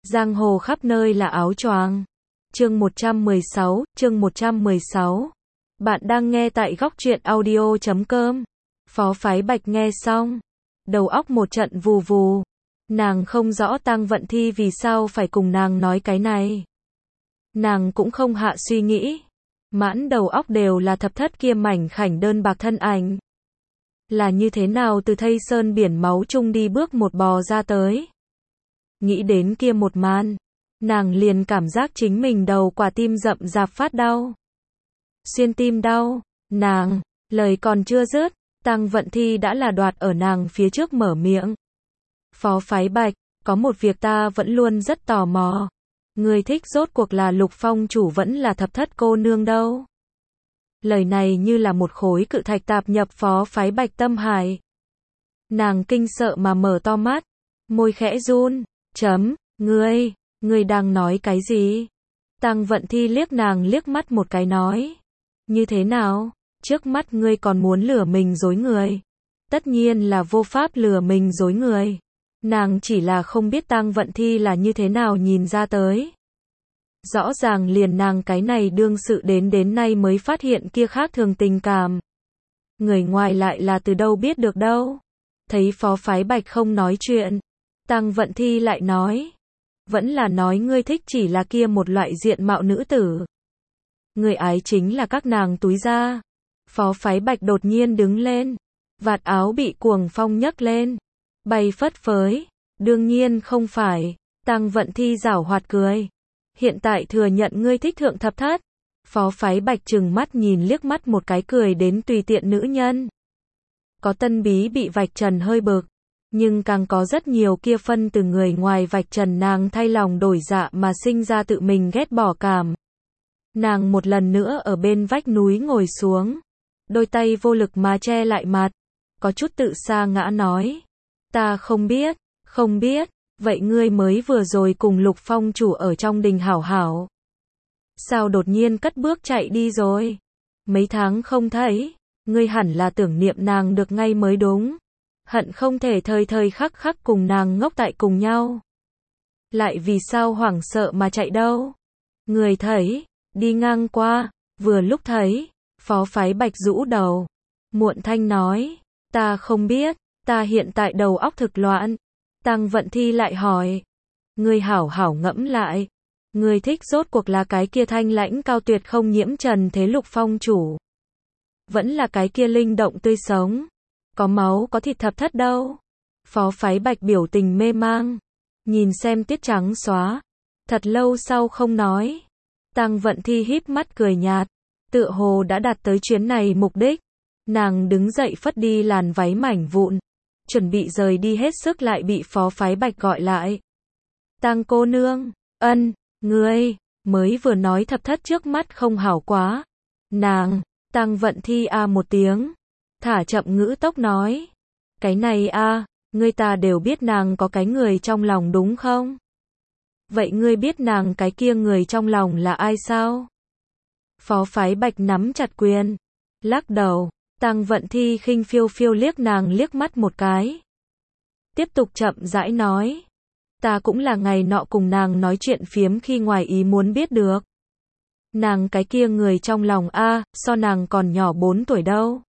Giang hồ khắp nơi là áo choàng. Chương 116. Bạn đang nghe tại góc truyện audio.com. Phó Phái Bạch nghe xong, đầu óc một trận vù vù. Nàng không rõ Tang Vận Thi vì sao phải cùng nàng nói cái này. Nàng cũng không hạ suy nghĩ. Mãn đầu óc đều là thập thất kia mảnh khảnh đơn bạc thân ảnh. Là như thế nào từ thây sơn biển máu chung đi bước một bò ra tới. Nghĩ đến kia một màn, nàng liền cảm giác chính mình đầu quả tim rậm rạp phát đau. Xuyên tim đau, nàng, lời còn chưa dứt, Tang Vận Thi đã là đoạt ở nàng phía trước mở miệng. Phó Phái Bạch, có một việc ta vẫn luôn rất tò mò. Người thích rốt cuộc là Lục Phong chủ vẫn là thập thất cô nương đâu. Lời này như là một khối cự thạch tạp nhập Phó Phái Bạch tâm hải. Nàng kinh sợ mà mở to mắt, môi khẽ run, ngươi đang nói cái gì? Tang Vận Thi liếc nàng liếc mắt một cái nói. Như thế nào? Trước mắt ngươi còn muốn lừa mình dối người. Tất nhiên là vô pháp lừa mình dối người. Nàng chỉ là không biết Tang Vận Thi là như thế nào nhìn ra tới. Rõ ràng liền nàng cái này đương sự đến nay mới phát hiện kia khác thường tình cảm. Người ngoài lại là từ đâu biết được đâu. Thấy Phó Phái Bạch không nói chuyện, Tang Vận Thi lại nói. Vẫn là nói ngươi thích chỉ là kia một loại diện mạo nữ tử. Người ái chính là các nàng túi da. Phó Phái Bạch đột nhiên đứng lên. Vạt áo bị cuồng phong nhấc lên. Bay phất phới. Đương nhiên không phải. Tang Vận Thi giảo hoạt cười. Hiện tại thừa nhận ngươi thích thượng thập thất. Phó Phái Bạch trừng mắt nhìn liếc mắt một cái cười đến tùy tiện nữ nhân. Có tân bí bị vạch trần hơi bực. Nhưng càng có rất nhiều kia phân từ người ngoài vạch trần nàng thay lòng đổi dạ mà sinh ra tự mình ghét bỏ cảm. Nàng một lần nữa ở bên vách núi ngồi xuống. Đôi tay vô lực mà che lại mặt. Có chút tự sa ngã nói. Ta không biết. Vậy ngươi mới vừa rồi cùng Lục Phong chủ ở trong đình hảo hảo. Sao đột nhiên cất bước chạy đi rồi? Mấy tháng không thấy. Ngươi hẳn là tưởng niệm nàng được ngay mới đúng. Hận không thể thời thời khắc khắc cùng nàng ngốc tại cùng nhau. Lại vì sao hoảng sợ mà chạy đâu? Người thấy, đi ngang qua, vừa lúc thấy, Phó Phái Bạch rũ đầu. Muộn thanh nói, ta không biết, ta hiện tại đầu óc thực loạn. Tang Vận Thi lại hỏi, ngươi hảo hảo ngẫm lại. Ngươi thích rốt cuộc là cái kia thanh lãnh cao tuyệt không nhiễm trần thế Lục Phong chủ. Vẫn là cái kia linh động tươi sống. Có máu có thịt thập thất đâu. Phó Phái Bạch biểu tình mê mang. Nhìn xem tiết trắng xóa. Thật lâu sau không nói. Tang Vận Thi híp mắt cười nhạt. Tựa hồ đã đạt tới chuyến này mục đích. Nàng đứng dậy phất đi làn váy mảnh vụn. Chuẩn bị rời đi hết sức lại bị Phó Phái Bạch gọi lại. Tang cô nương, ngươi, mới vừa nói thập thất trước mắt không hảo quá. Nàng, Tang Vận Thi một tiếng. Thả chậm ngữ tốc nói. Cái này ngươi ta đều biết nàng có cái người trong lòng đúng không? Vậy ngươi biết nàng cái kia người trong lòng là ai sao? Phó Phái Bạch nắm chặt quyền. Lắc đầu. Tang Vận Thi khinh phiêu phiêu liếc nàng liếc mắt một cái. Tiếp tục chậm rãi nói. Ta cũng là ngày nọ cùng nàng nói chuyện phiếm khi ngoài ý muốn biết được. Nàng cái kia người trong lòng so nàng còn nhỏ 4 tuổi đâu.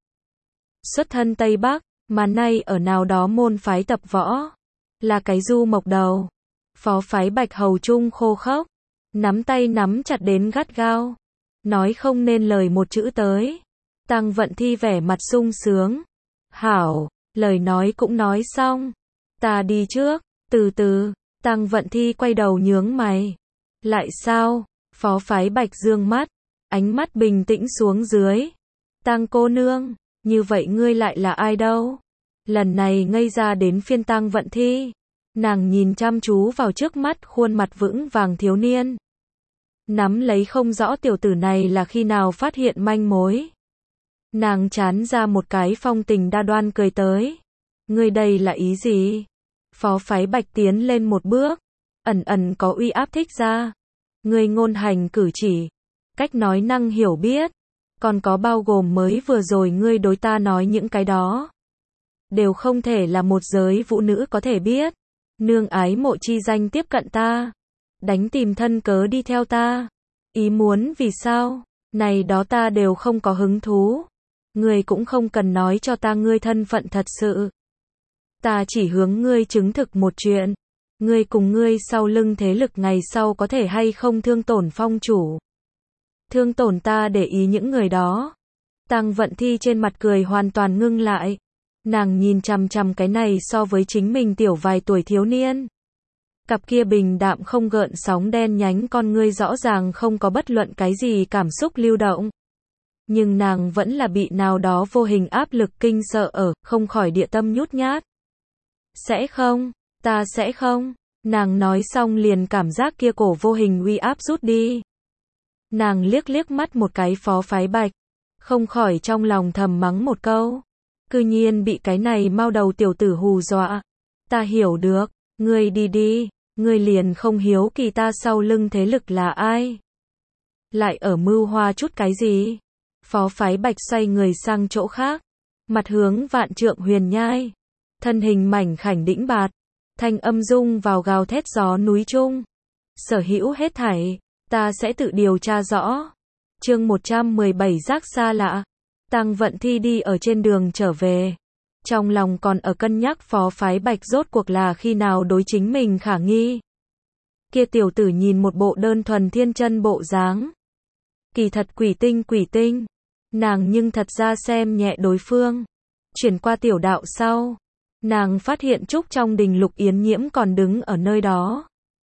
Xuất thân Tây Bắc, mà nay ở nào đó môn phái tập võ. Là cái du mộc đầu. Phó Phái Bạch hầu trung khô khốc. Nắm tay nắm chặt đến gắt gao. Nói không nên lời một chữ tới. Tang Vận Thi vẻ mặt sung sướng. Hảo, lời nói cũng nói xong. Ta đi trước, từ từ. Tang Vận Thi quay đầu nhướng mày. Lại sao? Phó Phái Bạch dương mắt. Ánh mắt bình tĩnh xuống dưới. Tang cô nương. Như vậy ngươi lại là ai đâu? Lần này ngây ra đến phiên Tang Vận Thi. Nàng nhìn chăm chú vào trước mắt khuôn mặt vững vàng thiếu niên. Nắm lấy không rõ tiểu tử này là khi nào phát hiện manh mối. Nàng chán ra một cái phong tình đa đoan cười tới. Ngươi đây là ý gì? Phó Phái Bạch tiến lên một bước. Ẩn có uy áp thích ra. Ngươi ngôn hành cử chỉ. Cách nói năng hiểu biết. Còn có bao gồm mới vừa rồi ngươi đối ta nói những cái đó. Đều không thể là một giới vũ nữ có thể biết. Nương ái mộ chi danh tiếp cận ta. đánh tìm thân cớ đi theo ta. Ý muốn vì sao? Này đó ta đều không có hứng thú. Ngươi cũng không cần nói cho ta ngươi thân phận thật sự. Ta chỉ hướng ngươi chứng thực một chuyện. Ngươi cùng ngươi sau lưng thế lực ngày sau có thể hay không thương tổn phong chủ. Thương tổn ta để ý những người đó. Tăng Vận Thi trên mặt cười hoàn toàn ngưng lại. Nàng nhìn chằm chằm cái này so với chính mình tiểu vài tuổi thiếu niên. Cặp kia bình đạm không gợn sóng đen nhánh con ngươi rõ ràng không có bất luận cái gì cảm xúc lưu động. Nhưng nàng vẫn là bị nào đó vô hình áp lực kinh sợ ở, không khỏi địa tâm nhút nhát. Sẽ không, ta sẽ không. Nàng nói xong liền cảm giác kia cổ vô hình uy áp rút đi. Nàng liếc liếc mắt một cái Phó Phái Bạch, không khỏi trong lòng thầm mắng một câu. Cư nhiên bị cái này mau đầu tiểu tử hù dọa. Ta hiểu được, ngươi đi đi, ngươi liền không hiếu kỳ ta sau lưng thế lực là ai. Lại ở mưu hoa chút cái gì? Phó Phái Bạch xoay người sang chỗ khác, mặt hướng Vạn Trượng Huyền Nhai. Thân hình mảnh khảnh đĩnh bạt, thanh âm rung vào gào thét gió núi trung. Sở hữu hết thảy, ta sẽ tự điều tra rõ. Chương 117 giác xa lạ. Tăng Vận Thi đi ở trên đường trở về. Trong lòng còn ở cân nhắc Phó Phái Bạch rốt cuộc là khi nào đối chính mình khả nghi. Kia tiểu tử nhìn một bộ đơn thuần thiên chân bộ dáng. Kỳ thật quỷ tinh. Nàng nhưng thật ra xem nhẹ đối phương. Chuyển qua tiểu đạo sau. Nàng phát hiện Trúc trong đình Lục Yến Nhiễm còn đứng ở nơi đó.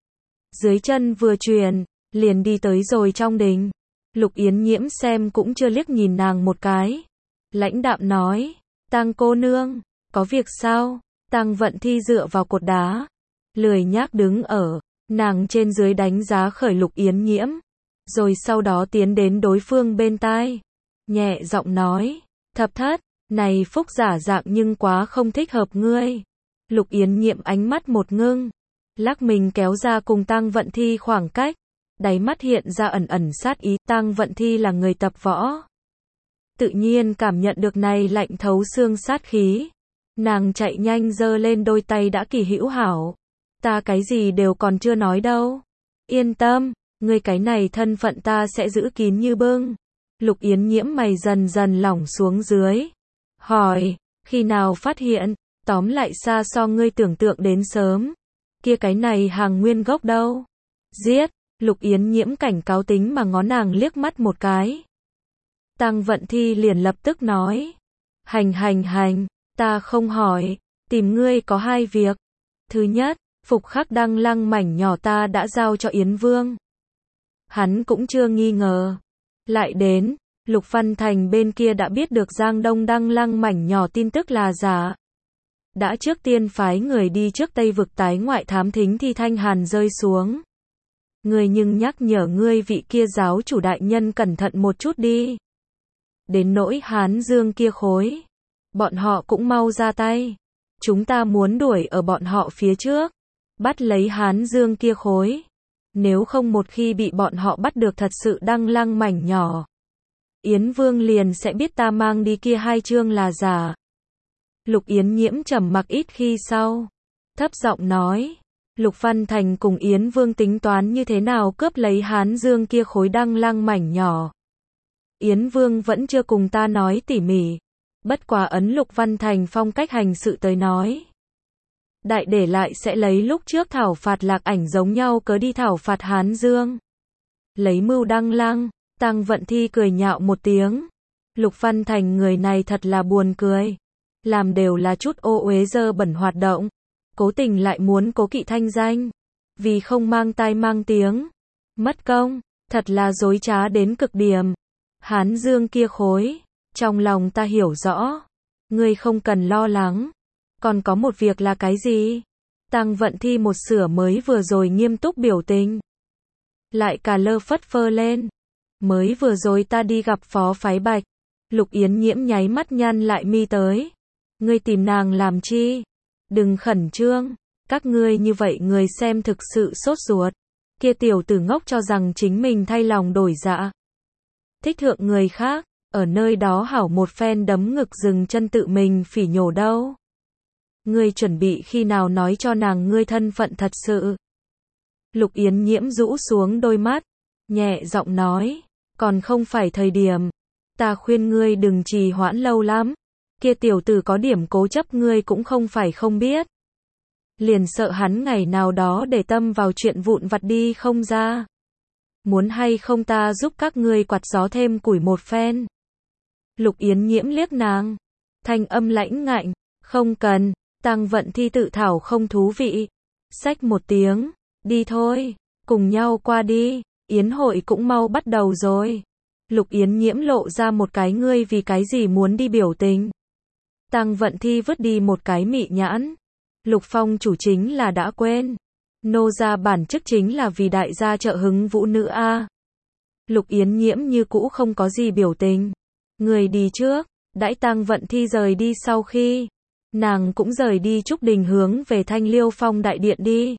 Dưới chân vừa truyền, liền đi tới rồi trong đình. Lục Yến Nhiễm xem cũng chưa liếc nhìn nàng một cái. Lãnh đạm nói, Tăng cô nương, có việc sao? Tăng Vận Thi dựa vào cột đá. Lười nhác đứng ở, nàng trên dưới đánh giá khởi Lục Yến Nhiễm. Rồi sau đó tiến đến đối phương bên tai. Nhẹ giọng nói, Thập thất, này phúc giả dạng nhưng quá không thích hợp ngươi. Lục Yến Nhiễm ánh mắt một ngưng. Lắc mình kéo ra cùng Tăng Vận Thi khoảng cách. Đáy mắt hiện ra ẩn ẩn sát ý. Tăng Vận Thi là người tập võ. Tự nhiên cảm nhận được này lạnh thấu xương sát khí. Nàng chạy nhanh giơ lên đôi tay đã kỳ hữu hảo. Ta cái gì đều còn chưa nói đâu. Yên tâm, ngươi cái này thân phận ta sẽ giữ kín như bưng. Lục Yến Nhiễm mày dần dần lỏng xuống dưới. Hỏi, khi nào phát hiện, tóm lại xa so ngươi tưởng tượng đến sớm. Kia cái này hàng nguyên gốc đâu? Giết, Lục Yến Nhiễm cảnh cáo tính mà ngó nàng liếc mắt một cái. Tăng Vận Thi liền lập tức nói. Hành, ta không hỏi, tìm ngươi có hai việc. Thứ nhất, phục khắc đăng lăng mảnh nhỏ ta đã giao cho Yến Vương. Hắn cũng chưa nghi ngờ. Lại đến, Lục Văn Thành bên kia đã biết được Giang Đông đăng lăng mảnh nhỏ tin tức là giả. Đã trước tiên phái người đi trước Tây vực tái ngoại thám thính thì thanh hàn rơi xuống. Ngươi nhưng nhắc nhở ngươi vị kia giáo chủ đại nhân cẩn thận một chút đi. Đến nỗi Hán Dương kia khối. Bọn họ cũng mau ra tay. Chúng ta muốn đuổi ở bọn họ phía trước. Bắt lấy Hán Dương kia khối. Nếu không một khi bị bọn họ bắt được thật sự đăng lăng mảnh nhỏ. Yến Vương liền sẽ biết ta mang đi kia hai chương là giả. Lục Yến Nhiễm trầm mặc ít khi sau. Thấp giọng nói. Lục Văn Thành cùng Yến Vương tính toán như thế nào cướp lấy Hán Dương kia khối đăng lăng mảnh nhỏ. Yến Vương vẫn chưa cùng ta nói tỉ mỉ. Bất quá ấn Lục Văn Thành phong cách hành sự tới nói. Đại để lại sẽ lấy lúc trước thảo phạt Lạc Ảnh giống nhau cớ đi thảo phạt Hán Dương. Lấy mưu đăng lăng, Tăng Vận Thi cười nhạo một tiếng. Lục Văn Thành người này thật là buồn cười. Làm đều là chút ô uế dơ bẩn hoạt động. Cố tình lại muốn cố kỵ thanh danh. Vì không mang tai mang tiếng. Mất công, thật là dối trá đến cực điểm. Hán Dương kia khối. Trong lòng ta hiểu rõ. Ngươi không cần lo lắng. Còn có một việc là cái gì? Tăng Vận Thi một sửa mới vừa rồi nghiêm túc biểu tình. Lại cả lơ phất phơ lên. Mới vừa rồi ta đi gặp Phó Phái Bạch. Lục Yến Nhiễm nháy mắt nhăn lại mi tới. Ngươi tìm nàng làm chi? Đừng khẩn trương. Các ngươi như vậy người xem thực sự sốt ruột. Kia tiểu tử ngốc cho rằng chính mình thay lòng đổi dạ. Thích thượng người khác. Ở nơi đó hảo một phen đấm ngực dừng chân tự mình phỉ nhổ đâu. Ngươi chuẩn bị khi nào nói cho nàng ngươi thân phận thật sự. Lục Yến Nhiễm rũ xuống đôi mắt, nhẹ giọng nói, còn không phải thời điểm. Ta khuyên ngươi đừng trì hoãn lâu lắm. Kia tiểu tử có điểm cố chấp ngươi cũng không phải không biết. Liền sợ hắn ngày nào đó để tâm vào chuyện vụn vặt đi không ra. Muốn hay không ta giúp các ngươi quạt gió thêm củi một phen. Lục Yến Nhiễm liếc nàng, thanh âm lãnh ngạnh, không cần, Tang Vận Thi tự thảo không thú vị. Xách một tiếng, đi thôi, cùng nhau qua đi, yến hội cũng mau bắt đầu rồi. Lục Yến Nhiễm lộ ra một cái ngươi vì cái gì muốn đi biểu tình. Tang Vận Thi vứt đi một cái mị nhãn. Lục Phong chủ chính là đã quên. Nô gia bản chức chính là vì đại gia trợ hứng vũ nữ a. Lục Yến Nhiễm như cũ không có gì biểu tình. Người đi trước, đãi Tang Vận Thi rời đi sau khi, nàng cũng rời đi Trúc Đình hướng về Thanh Liêu Phong đại điện đi.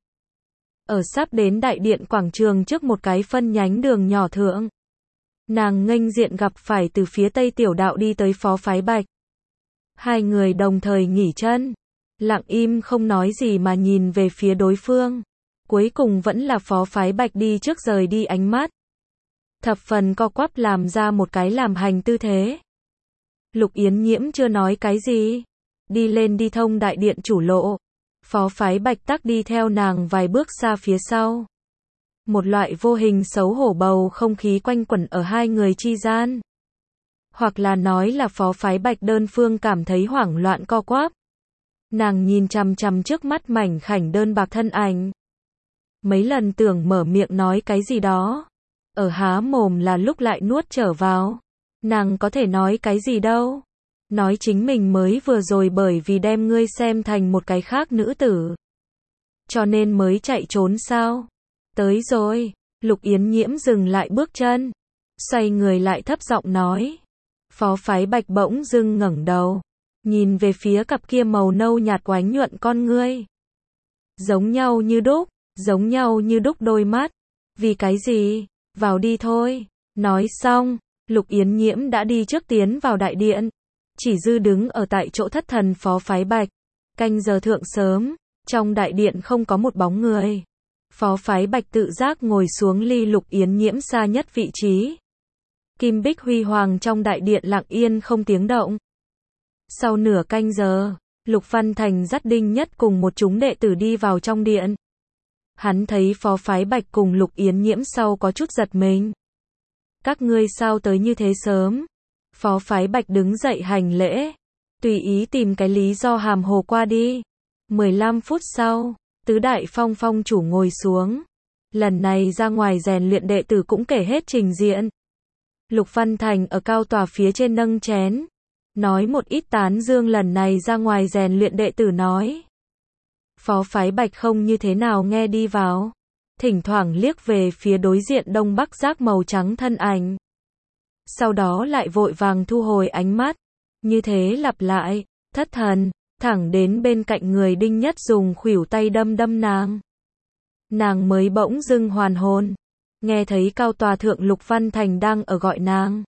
Ở sắp đến đại điện quảng trường trước một cái phân nhánh đường nhỏ thượng. Nàng nghênh diện gặp phải từ phía tây tiểu đạo đi tới Phó Phái Bạch. Hai người đồng thời nghỉ chân, lặng im không nói gì mà nhìn về phía đối phương. Cuối cùng vẫn là Phó Phái Bạch đi trước rời đi ánh mắt. Thập phần co quắp làm ra một cái làm hành tư thế. Lục Yến Nhiễm chưa nói cái gì. Đi lên đi thông đại điện chủ lộ. Phó Phái Bạch tắc đi theo nàng vài bước xa phía sau. Một loại vô hình xấu hổ bầu không khí quanh quẩn ở hai người chi gian. Hoặc là nói là Phó Phái Bạch đơn phương cảm thấy hoảng loạn co quắp. Nàng nhìn chằm chằm trước mắt mảnh khảnh đơn bạc thân ảnh. Mấy lần tưởng mở miệng nói cái gì đó. Ở há mồm là lúc lại nuốt trở vào. Nàng có thể nói cái gì đâu. Nói chính mình mới vừa rồi bởi vì đem ngươi xem thành một cái khác nữ tử. Cho nên mới chạy trốn sao. Tới rồi. Lục Yến Nhiễm dừng lại bước chân. Xoay người lại thấp giọng nói. Phó Phái Bạch bỗng dưng ngẩng đầu. Nhìn về phía cặp kia màu nâu nhạt oánh nhuận con ngươi. Giống nhau như đúc đôi mắt. Vì cái gì? Vào đi thôi. Nói xong, Lục Yến Nhiễm đã đi trước tiến vào đại điện. Chỉ dư đứng ở tại chỗ thất thần Phó Phái Bạch. Canh giờ thượng sớm, trong đại điện không có một bóng người. Phó Phái Bạch tự giác ngồi xuống ly Lục Yến Nhiễm xa nhất vị trí. Kim bích huy hoàng trong đại điện lặng yên không tiếng động. Sau nửa canh giờ, Lục Văn Thành dắt Đinh Nhất cùng một chúng đệ tử đi vào trong điện. Hắn thấy Phó Phái Bạch cùng Lục Yến Nhiễm sau có chút giật mình. Các ngươi sao tới như thế sớm? Phó Phái Bạch đứng dậy hành lễ. Tùy ý tìm cái lý do hàm hồ qua đi. 15 phút sau, tứ đại phong phong chủ ngồi xuống. Lần này ra ngoài rèn luyện đệ tử cũng kể hết trình diện. Lục Văn Thành ở cao tòa phía trên nâng chén. Nói một ít tán dương lần này ra ngoài rèn luyện đệ tử nói. Phó Phái Bạch không như thế nào nghe đi vào. Thỉnh thoảng liếc về phía đối diện đông bắc giác màu trắng thân ảnh. Sau đó lại vội vàng thu hồi ánh mắt. Như thế lặp lại, thất thần, thẳng đến bên cạnh người Đinh Nhất dùng khuỷu tay đâm nàng. Nàng mới bỗng dưng hoàn hồn. Nghe thấy cao tòa thượng Lục Văn Thành đang ở gọi nàng.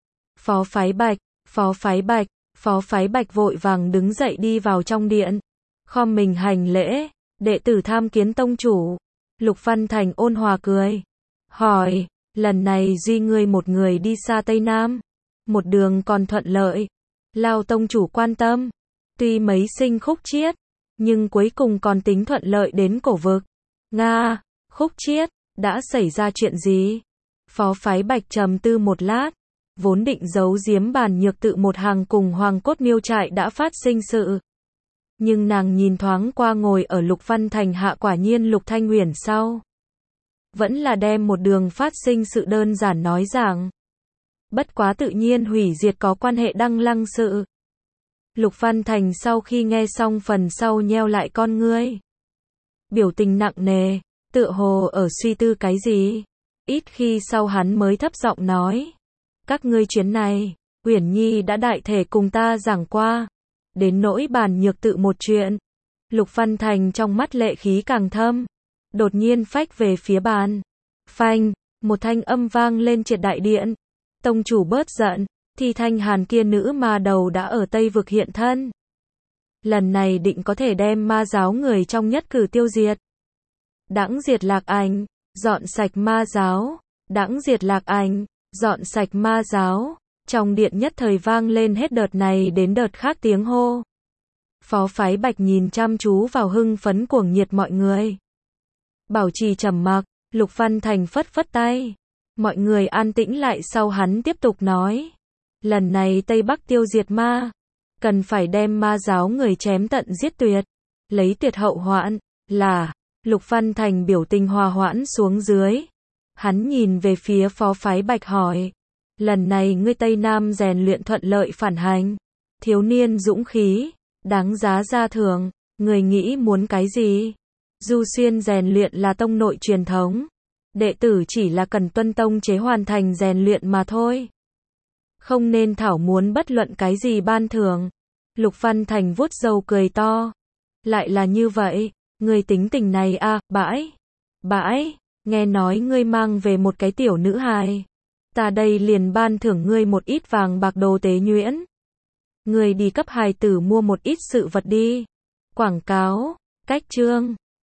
Phó Phái Bạch, Phó Phái Bạch, Phó Phái Bạch vội vàng đứng dậy đi vào trong điện. Khom mình hành lễ, đệ tử tham kiến tông chủ. Lục Văn Thành ôn hòa cười. Hỏi, lần này duy ngươi một người đi xa Tây Nam. Một đường còn thuận lợi. Lao tông chủ quan tâm. Tuy mấy sinh khúc chiết, nhưng cuối cùng còn tính thuận lợi đến cổ vực. Nga, khúc chiết, đã xảy ra chuyện gì? Phó Phái Bạch trầm tư một lát. Vốn định giấu giếm Bàn Nhược Tự một hàng cùng Hoàng Cốt Miêu trại đã phát sinh sự. Nhưng nàng nhìn thoáng qua ngồi ở Lục Văn Thành hạ quả nhiên Lục Thanh Uyển sau. Vẫn là đem một đường phát sinh sự đơn giản nói rằng. Bất quá tự nhiên hủy diệt có quan hệ Đăng Lăng sự. Lục Văn Thành sau khi nghe xong phần sau nheo lại con ngươi. Biểu tình nặng nề, tựa hồ ở suy tư cái gì. Ít khi sau hắn mới thấp giọng nói. Các ngươi chuyến này, Uyển Nhi đã đại thể cùng ta giảng qua. Đến nỗi Bàn Nhược Tự một chuyện. Lục Văn Thành trong mắt lệ khí càng thâm. Đột nhiên phách về phía bàn. Phanh, một thanh âm vang lên triệt đại điện. Tông chủ bớt giận, thì Thanh Hàn kia nữ ma đầu đã ở Tây Vực hiện thân. Lần này định có thể đem ma giáo người trong nhất cử tiêu diệt. Đãng diệt lạc ảnh, dọn sạch ma giáo. Đãng diệt lạc ảnh, dọn sạch ma giáo. Trong điện nhất thời vang lên hết đợt này đến đợt khác tiếng hô. Phó phái Bạch nhìn chăm chú vào hưng phấn cuồng nhiệt mọi người. Bảo trì trầm mặc, Lục Văn Thành phất phất tay. Mọi người an tĩnh lại sau hắn tiếp tục nói. Lần này Tây Bắc tiêu diệt ma. Cần phải đem ma giáo người chém tận giết tuyệt. Lấy tuyệt hậu hoạn, là. Lục Văn Thành biểu tình hòa hoãn xuống dưới. Hắn nhìn về phía phó phái Bạch hỏi. Lần này ngươi Tây Nam rèn luyện thuận lợi phản hành. Thiếu niên dũng khí, đáng giá gia thưởng. Người nghĩ muốn cái gì? Du xuyên rèn luyện là tông nội truyền thống. Đệ tử chỉ là cần tuân tông chế hoàn thành rèn luyện mà thôi. Không nên thảo muốn bất luận cái gì ban thưởng. Lục Văn Thành vuốt râu cười to. Lại là như vậy, ngươi tính tình này à, bãi, nghe nói ngươi mang về một cái tiểu nữ hài. Ta đây liền ban thưởng ngươi một ít vàng bạc đồ tế nhuyễn. Ngươi đi cấp hài tử mua một ít sự vật đi. Quảng cáo, cách chương.